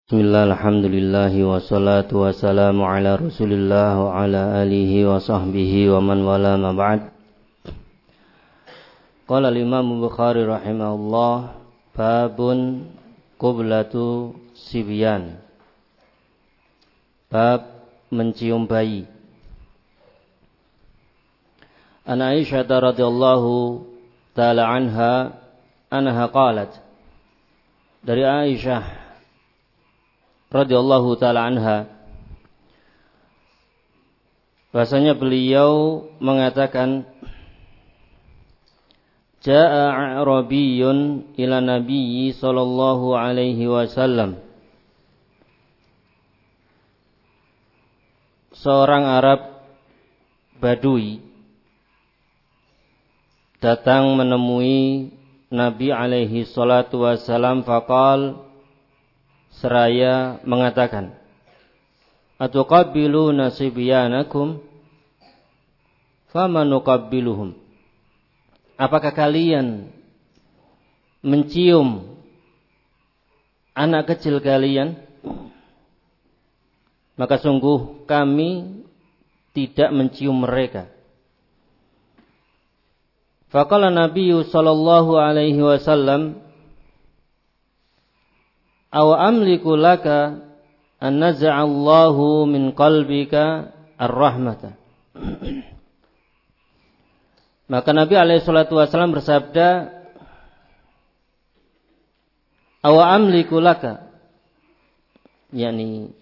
Bismillah, alhamdulillah, wassalatu wassalamu ala rasulillah wa ala alihi wa sahbihi wa man wala ma ba'd. Qala al-imam Bukhari rahimahullah, babun qiblatu sibyan. Bab mencium bayi. An Aisyah radhiyallahu ta'ala anha qalat. Dari Aisyah radhiyallahu ta'ala anha, bahasanya beliau mengatakan, Ja'a a'rabiyyun ila nabiyyi sallallahu alaihi wasallam. Seorang Arab Badui datang menemui Nabi alaihi salatu wasallam, faqal, seraya mengatakan, atuqabbiluna sibyanakum famanuqabbiluhum. Apakah kalian mencium anak kecil kalian? Maka sungguh kami tidak mencium mereka. Faqala Nabi sallallahu alaihi wasallam, aw amliku laka an naz'allahu min qalbika ar-rahmata. Maka Nabi alaihi salatu wasallam bersabda, aw amliku laka, yakni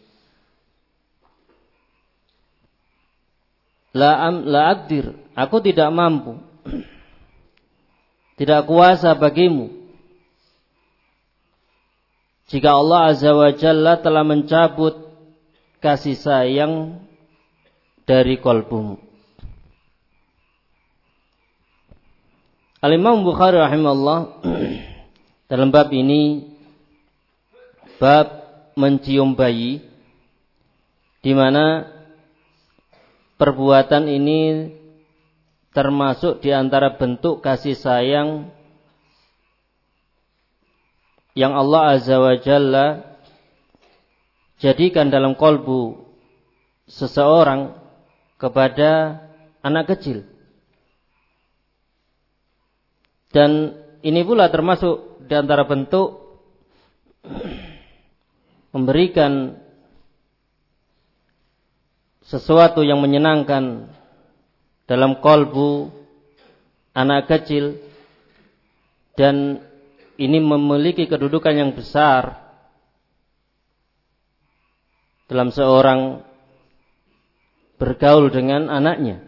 la aqdir, aku tidak mampu, tidak kuasa bagimu, jika Allah Azza wa Jalla telah mencabut kasih sayang dari qalbumu. Al-Imam Bukhari rahimahullah dalam bab ini, bab mencium bayi, di mana perbuatan ini termasuk di antara bentuk kasih sayang yang Allah Azza wa Jalla jadikan dalam qalbu seseorang kepada anak kecil. Dan ini pula termasuk di antara bentuk memberikan sesuatu yang menyenangkan dalam qalbu anak kecil, dan ini memiliki kedudukan yang besar dalam seorang bergaul dengan anaknya.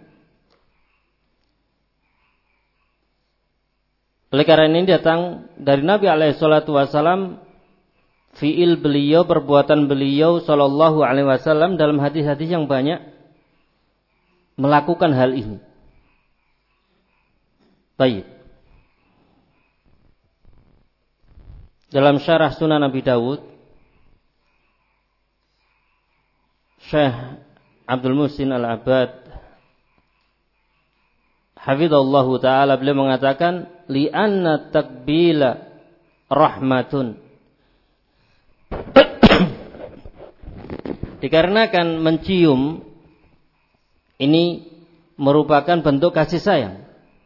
Oleh karena ini datang dari Nabi alaihi salatu wasallam, fi'il beliau, perbuatan beliau sallallahu alaihi wasallam dalam hadis-hadis yang banyak melakukan hal ini. Baik. Dalam syarah Sunan Abi Dawud, Syekh Abdul Muhsin Al-Abbad hafizallahu ta'ala, beliau mengatakan, li'anna takbila rahmatun. Dikarenakan mencium ini merupakan bentuk kasih sayang.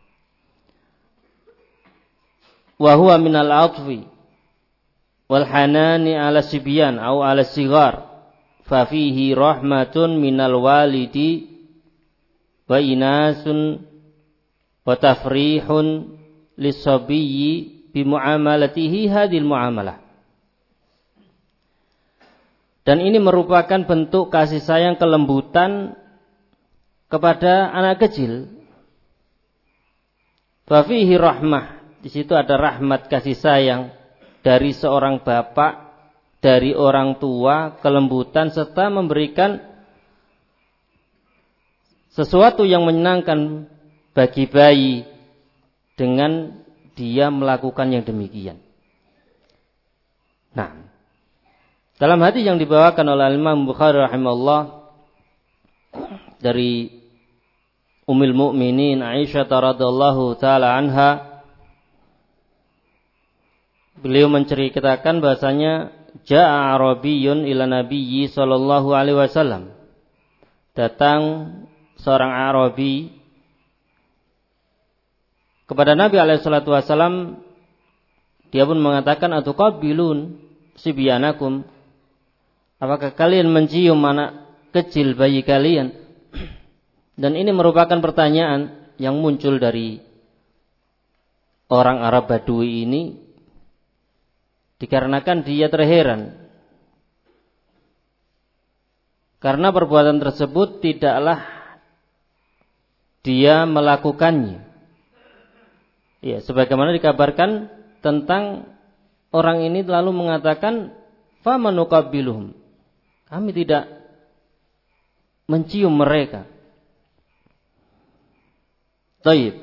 Wa huwa minal atfi wal hanani ala sibyan atau ala sigar, fa fihi rahmatun minal walidi wa inasun wa tafrihun lisabiyyi bi muamalatihi hadhil muamalah. Dan ini merupakan bentuk kasih sayang, kelembutan kepada anak kecil. Fa fihi rahmah, di situ ada rahmat, kasih sayang dari seorang bapak, dari orang tua, kelembutan, serta memberikan sesuatu yang menyenangkan bagi bayi dengan dia melakukan yang demikian. Nah, dalam hadis yang dibawakan oleh Imam Bukhari rahimahullah dari Ummul Mukminin Aisyah radhiyallahu taala anha, beliau menceritakan bahasanya ja'a Arabiyyun ila Nabiyyi sallallahu alaihi wasallam. Datang seorang Arabi kepada Nabi alaihi salatu wasallam, dia pun mengatakan, atuqabbilun sibyanakum, apakah kalian mencium anak kecil bayi kalian? Dan ini merupakan pertanyaan yang muncul dari orang Arab Badui ini, dikarenakan dia terheran karena perbuatan tersebut tidaklah dia melakukannya. Ya, sebagaimana dikabarkan tentang orang ini lalu mengatakan, famanuqabbiluhum, kami tidak mencium mereka. Taib.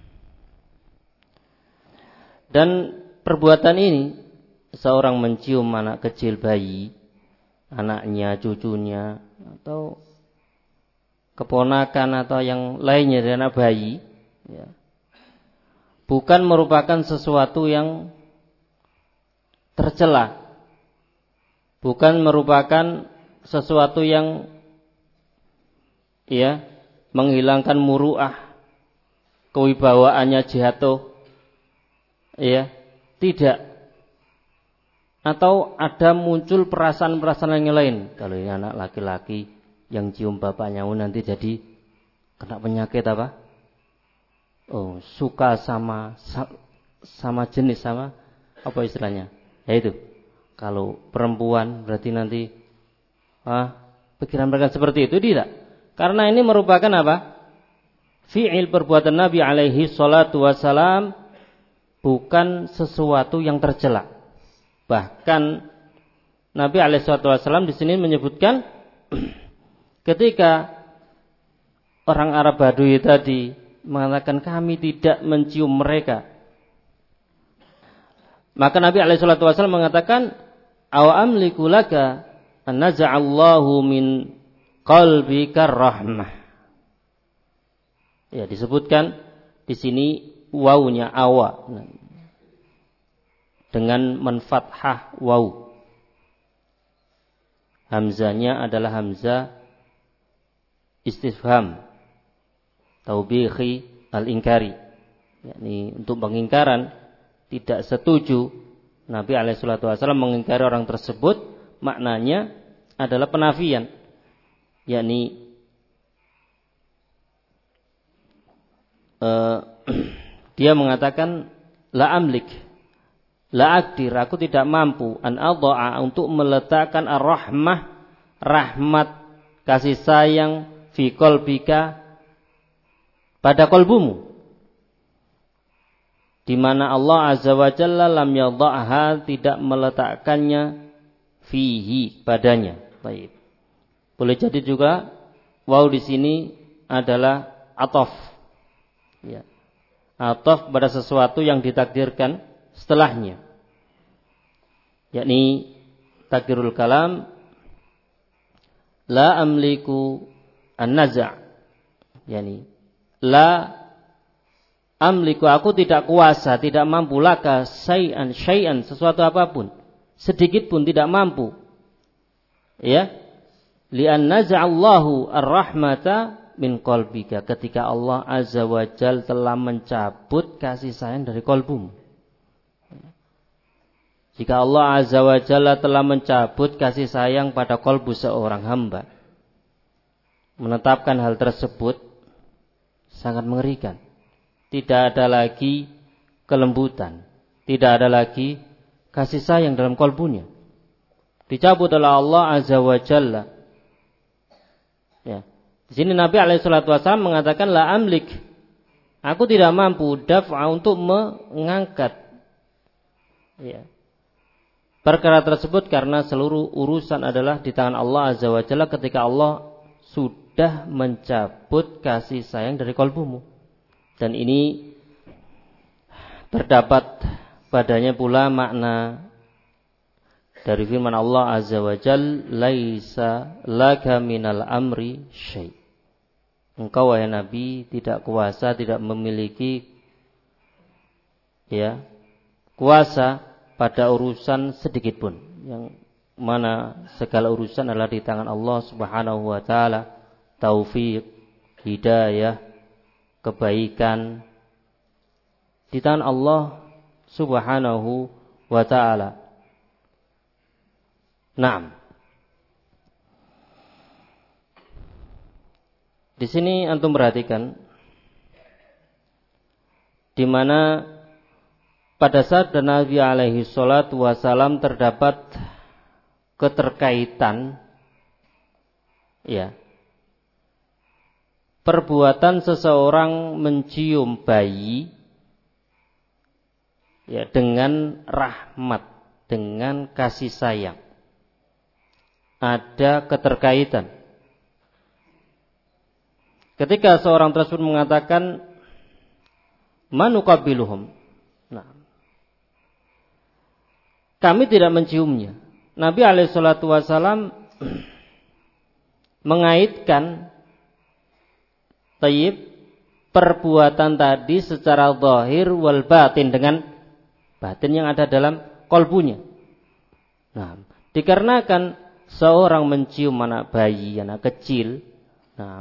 Dan perbuatan ini, seorang mencium anak kecil bayi, anaknya, cucunya, atau keponakan atau yang lainnya dari anak bayi, ya, bukan merupakan sesuatu yang tercela, bukan merupakan sesuatu yang ya menghilangkan muruah, kewibawaannya jatuh, ya, tidak. Atau ada muncul perasaan-perasaan yang lain. Kalau ini anak laki-laki yang cium bapaknya, nanti jadi kena penyakit apa? Oh, suka sama jenis, sama apa istilahnya? Ya itu. Kalau perempuan berarti nanti pikiran-pikiran seperti itu tidak. Karena ini merupakan apa? Fi'il perbuatan Nabi alaihi salatu wasalam, bukan sesuatu yang tercela. Bahkan Nabi alaihi salatu wasalam di sini menyebutkan ketika orang Arab Badui tadi mengatakan kami tidak mencium mereka, maka Nabi alaihi salatu wasallam mengatakan, aw amliku laka an naza'allahu min qalbika rahmah. Ya, disebutkan di sini wawunya awa dengan menfathah waw. Hamzanya adalah hamzah istifham taubihi al-inkari, yakni untuk pengingkaran, tidak setuju. Nabi alaihi salatu wasallam mengingkari orang tersebut, maknanya adalah penafian, yakni dia mengatakan la amlik, la akdir, aku tidak mampu an adha'a, untuk meletakkan ar-rahmah, rahmat, kasih sayang, fi qalbika, pada kolbumu, di mana Allah azza wa jalla lam yadha'ha, tidak meletakkannya, fihi, padanya. Baik. Boleh jadi juga waw di sini adalah ataf. Ya. Ataf pada sesuatu yang ditakdirkan setelahnya. Yakni takdirul kalam, la amliku an-naza'. Yani la amliku, aku tidak kuasa, tidak mampu, laka syai'an, sesuatu apapun, sedikit pun tidak mampu. Ya. Li'an naza'allahu ar-rahmata min qalbika, ketika Allah azza wa jal telah mencabut kasih sayang dari kolbumu. Jika Allah azza wa jalla telah mencabut kasih sayang pada kolbu seorang hamba, menetapkan hal tersebut sangat mengerikan. Tidak ada lagi kelembutan, tidak ada lagi kasih sayang dalam kolbunya. Dicabut oleh Allah azza wa jalla. Ya. Di sini Nabi alaihi salatu wasallam mengatakan la amlik, aku tidak mampu daf'a, untuk mengangkat, ya, perkara tersebut, karena seluruh urusan adalah di tangan Allah azza wa jalla ketika Allah sudah mencabut kasih sayang dari kolbumu. Dan ini terdapat padanya pula makna dari firman Allah azza wa jalla, laisa laka minal amri syai'. Engkau wahai Nabi tidak kuasa, tidak memiliki, ya, kuasa pada urusan sedikit pun. yang mana segala urusan adalah di tangan Allah Subhanahu wa taala, taufik, hidayah, kebaikan di tangan Allah Subhanahu wa taala. Naam. Di sini antum perhatikan di mana pada saat Nabi alaihi salatu wasalam terdapat keterkaitan ya, perbuatan seseorang mencium bayi ya dengan rahmat, dengan kasih sayang. Ada keterkaitan. Ketika seorang tersebut mengatakan manuqabiluhum, nah, kami tidak menciumnya. Nabi alaihi salatu wasalam mengaitkan tayyib perbuatan tadi secara zahir wal batin dengan batin yang ada dalam kolbunya. Nah, dikarenakan seorang mencium anak bayi, anak kecil, nah,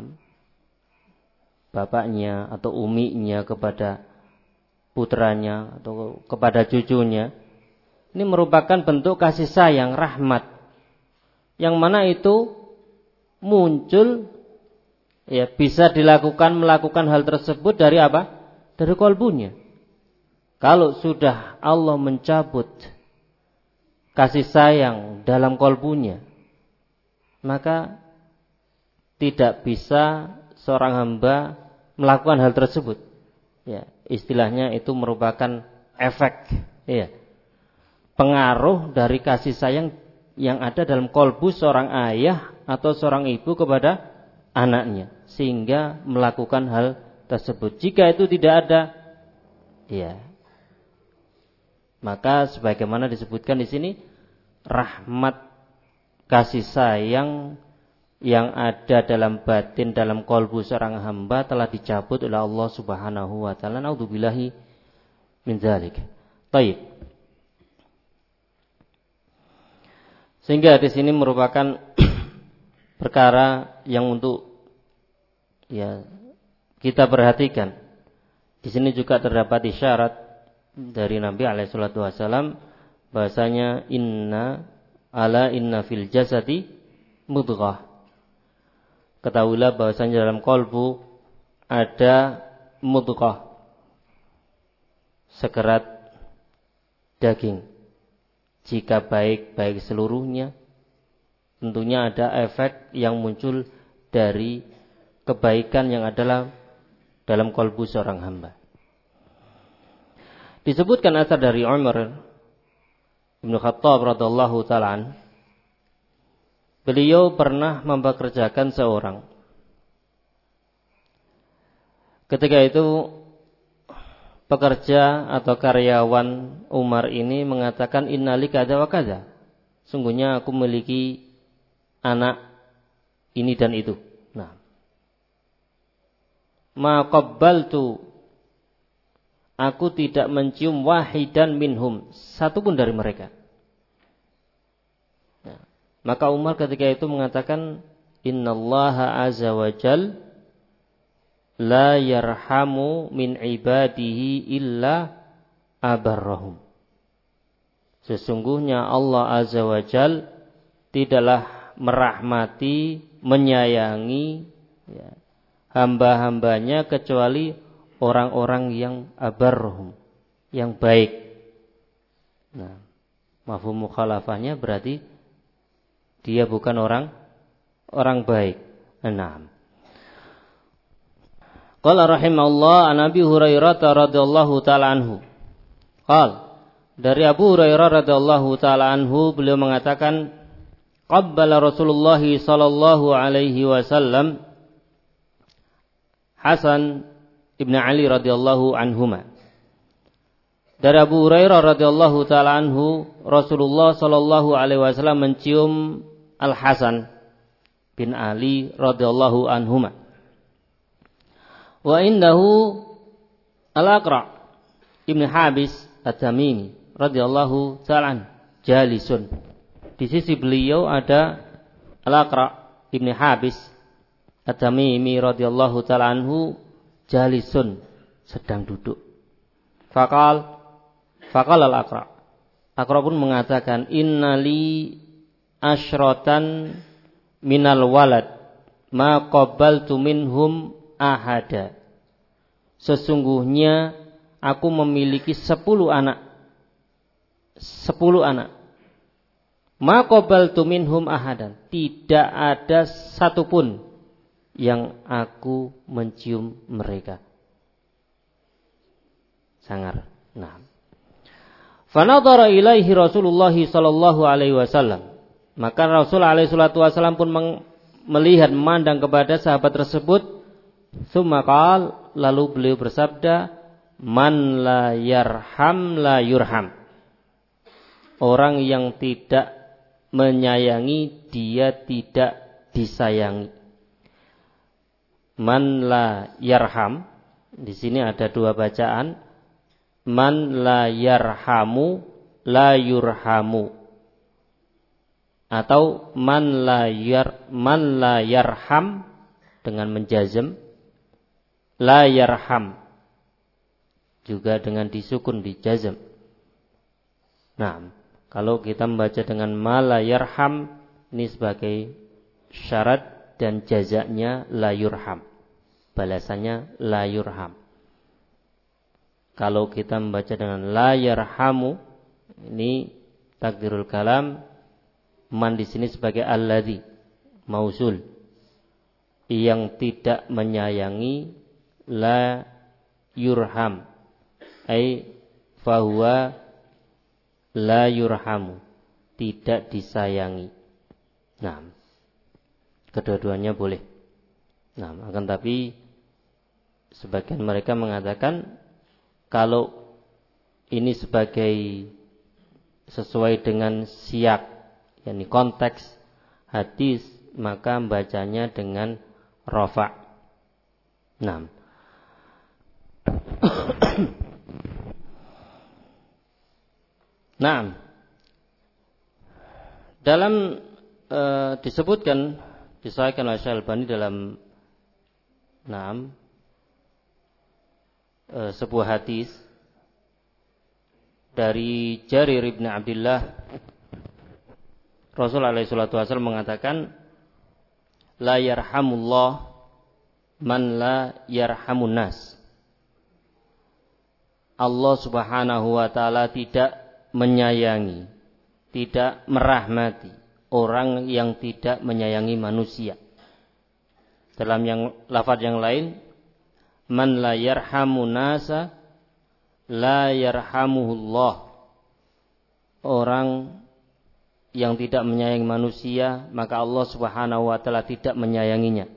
bapaknya atau uminya kepada putranya atau kepada cucunya, ini merupakan bentuk kasih sayang, rahmat, yang mana itu muncul ya, bisa melakukan hal tersebut dari apa? Dari kolbunya. Kalau sudah Allah mencabut kasih sayang dalam kolbunya, maka tidak bisa seorang hamba melakukan hal tersebut. Ya, istilahnya itu merupakan efek, ya, pengaruh dari kasih sayang yang ada dalam kolbu seorang ayah atau seorang ibu kepada anaknya, sehingga melakukan hal tersebut. Jika itu tidak ada, ya, maka sebagaimana disebutkan di sini, rahmat, kasih sayang yang ada dalam batin, dalam kolbu seorang hamba telah dicabut oleh Allah Subhanahu wa taala. Naudzubillahi min dzalik. Baik. Sehingga di sini merupakan perkara yang untuk ya kita perhatikan. Di sini juga terdapat isyarat dari Nabi alaihi salatu wasallam bahasanya inna fil jasadi mudghah. Ketahuilah bahwasanya dalam kolbu ada mudghah, sekerat daging. Jika baik seluruhnya, tentunya ada efek yang muncul dari kebaikan yang adalah dalam kolbu seorang hamba. Disebutkan asar dari Umar bin Khattab radhiyallahu ta'ala, beliau pernah mempekerjakan seorang. Ketika itu pekerja atau karyawan Umar ini mengatakan innali kada wa kada. Sungguhnya aku memiliki anak ini dan itu. Nah, ma qabbaltu, aku tidak mencium wahidan minhum, satu pun dari mereka. Maka Umar ketika itu mengatakan innallaha azza wa jal la yarhamu min ibadihi illa abarrahum. Sesungguhnya Allah azza wa jal tidaklah merahmati, menyayangi ya, hamba-hambanya kecuali orang-orang yang abarrahum, yang baik. Nah, mafhum mukhalafahnya berarti dia bukan orang baik. Naam. Qala rahimahullah an Abi Hurairah radhiyallahu taala anhu. Dari Abu Hurairah radhiyallahu taala anhu, beliau mengatakan qabbala Rasulullah sallallahu alaihi wasallam Hasan ibn Ali radhiyallahu anhuma. Dari Abu Hurairah radhiyallahu taala anhu, Rasulullah sallallahu alaihi wasallam mencium Al-Hasan bin Ali radhiyallahu anhuma. Wa indahu Al-Aqra' ibn Habis At-Tamimi radhiyallahu ta'ala jalisun. di sisi beliau ada Al-Aqra ibn Habis At-Tamimi radhiyallahu ta'ala anhu jalisun, sedang duduk. Faqal Al-Aqra. Aqra pun mengatakan, innali asyratan minal walad ma qabbaltu minhum ahada. Sesungguhnya aku memiliki 10 anak. 10 anak. Ma qabbaltu minhum ahadan. Tidak ada satupun yang aku mencium mereka. Sangar. Nah. Fanadhara ilaihi Rasulullah sallallahu alaihi wasallam. Maka Rasul alaihi salatu wasallam pun melihat, memandang kepada sahabat tersebut. Tsumma qala, lalu beliau bersabda, man la yarham la yurham. Orang yang tidak menyayangi, dia tidak disayangi. Man la yarham, di sini ada 2 bacaan. Man la yarhamu la yurhamu, atau man la yarham dengan menjazm, la yarham juga dengan disukun, dijazm. Nah, kalau kita membaca dengan ma la yarham, ini sebagai syarat dan jazaknya la yurham, balasannya la yurham. Kalau kita membaca dengan la yarhamu, ini takdirul kalam, man di sini sebagai alladzi, mausul, yang tidak menyayangi, la yurham, ai fahuwa la yurhamu, tidak disayangi. Nah, kedua-duanya boleh. Nah, akan tapi sebagian mereka mengatakan kalau ini sebagai sesuai dengan siyak, yakni konteks hadis, maka bacanya dengan rafa'. Nah. Nah. Dalam disebutkan, disahihkan oleh Syekh Albani dalam sebuah hadis dari Jarir ibn Abdullah, Rasul alaihi salatu wasallam mengatakan, la yarhamullah man la yarhamun nas. Allah subhanahu wa ta'ala tidak menyayangi, tidak merahmati orang yang tidak menyayangi manusia. Dalam lafaz yang lain, man la yarhamu nasa la yarhamuhullah. Orang yang tidak menyayangi manusia, maka Allah Subhanahu wa taala tidak menyayanginya.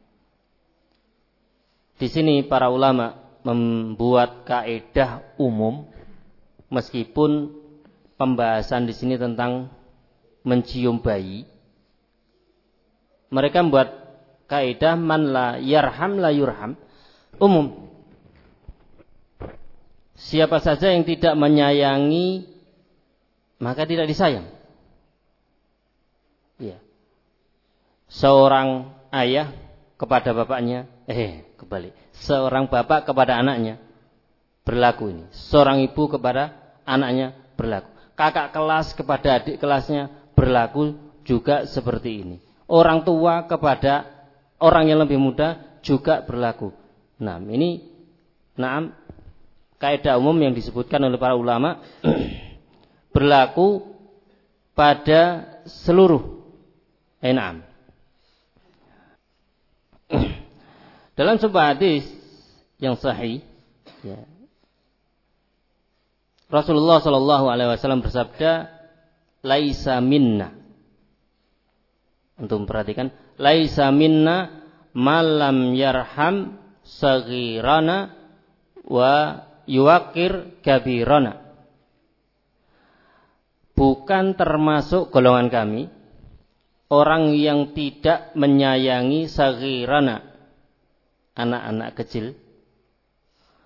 Di sini para ulama membuat kaidah umum, meskipun pembahasan di sini tentang mencium bayi. Mereka membuat kaidah man la yarham la yurham, umum. Siapa saja yang tidak menyayangi, maka tidak disayang. Ya. Seorang ayah kepada bapaknya, kebalik. Seorang bapak kepada anaknya berlaku ini. Seorang ibu kepada anaknya berlaku. Kakak kelas kepada adik kelasnya berlaku juga seperti ini. Orang tua kepada orang yang lebih muda juga berlaku. Nah, ini kaidah umum yang disebutkan oleh para ulama berlaku pada seluruh enam. Dalam sebuah hadis yang sahih, ya, Rasulullah Shallallahu Alaihi Wasallam bersabda, "Laisa minna." Untuk memperhatikan, "Laisa minna malam yarham saghirana wa yuwaqir kabirana." Bukan termasuk golongan kami orang yang tidak menyayangi saghirana, anak-anak kecil,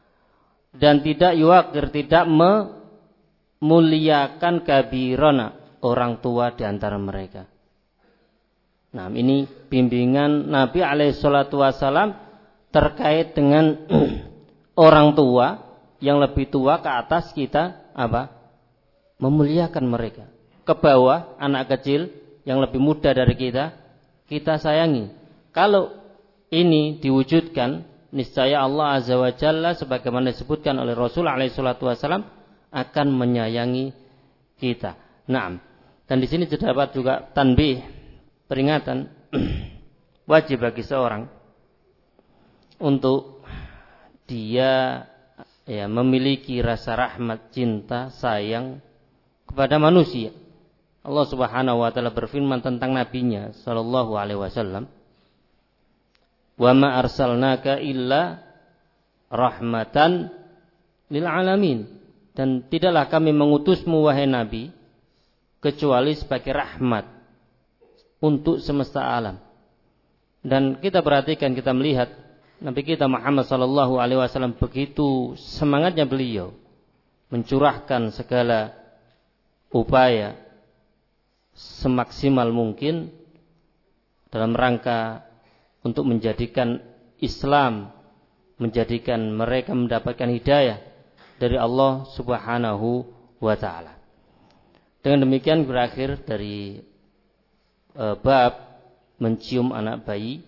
dan tidak yuwaqir, tidak memuliakan kabirana, orang tua di antara mereka. Nah, ini bimbingan Nabi alaihissalatu wassalam terkait dengan orang tua yang lebih tua ke atas kita, apa? Memuliakan mereka. Ke bawah anak kecil yang lebih muda dari kita sayangi. Kalau ini diwujudkan, niscaya Allah azza wa jalla sebagaimana disebutkan oleh Rasul alaihissalatu wassalam akan menyayangi kita. Naam. Dan di sini terdapat juga tanbih, peringatan wajib bagi seorang untuk dia memiliki rasa rahmat, cinta, sayang kepada manusia. Allah Subhanahu wa taala berfirman tentang nabinya sallallahu alaihi wasallam, "Wa ma arsalnaka illa rahmatan lil alamin." Dan tidaklah kami mengutusmu wahai nabi kecuali sebagai rahmat untuk semesta alam. Dan kita perhatikan, kita melihat Nabi kita Muhammad sallallahu alaihi wasallam begitu semangatnya beliau mencurahkan segala upaya semaksimal mungkin dalam rangka untuk menjadikan Islam, menjadikan mereka mendapatkan hidayah dari Allah Subhanahu wa taala. Dengan demikian berakhir dari bab mencium anak bayi.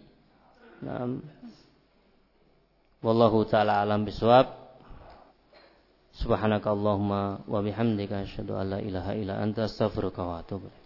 Wallahu taala alam bisawab. Subhanakallahumma wa bihamdika asyhadu an la ilaha illa anta astaghfiruka wa atubu ilaik.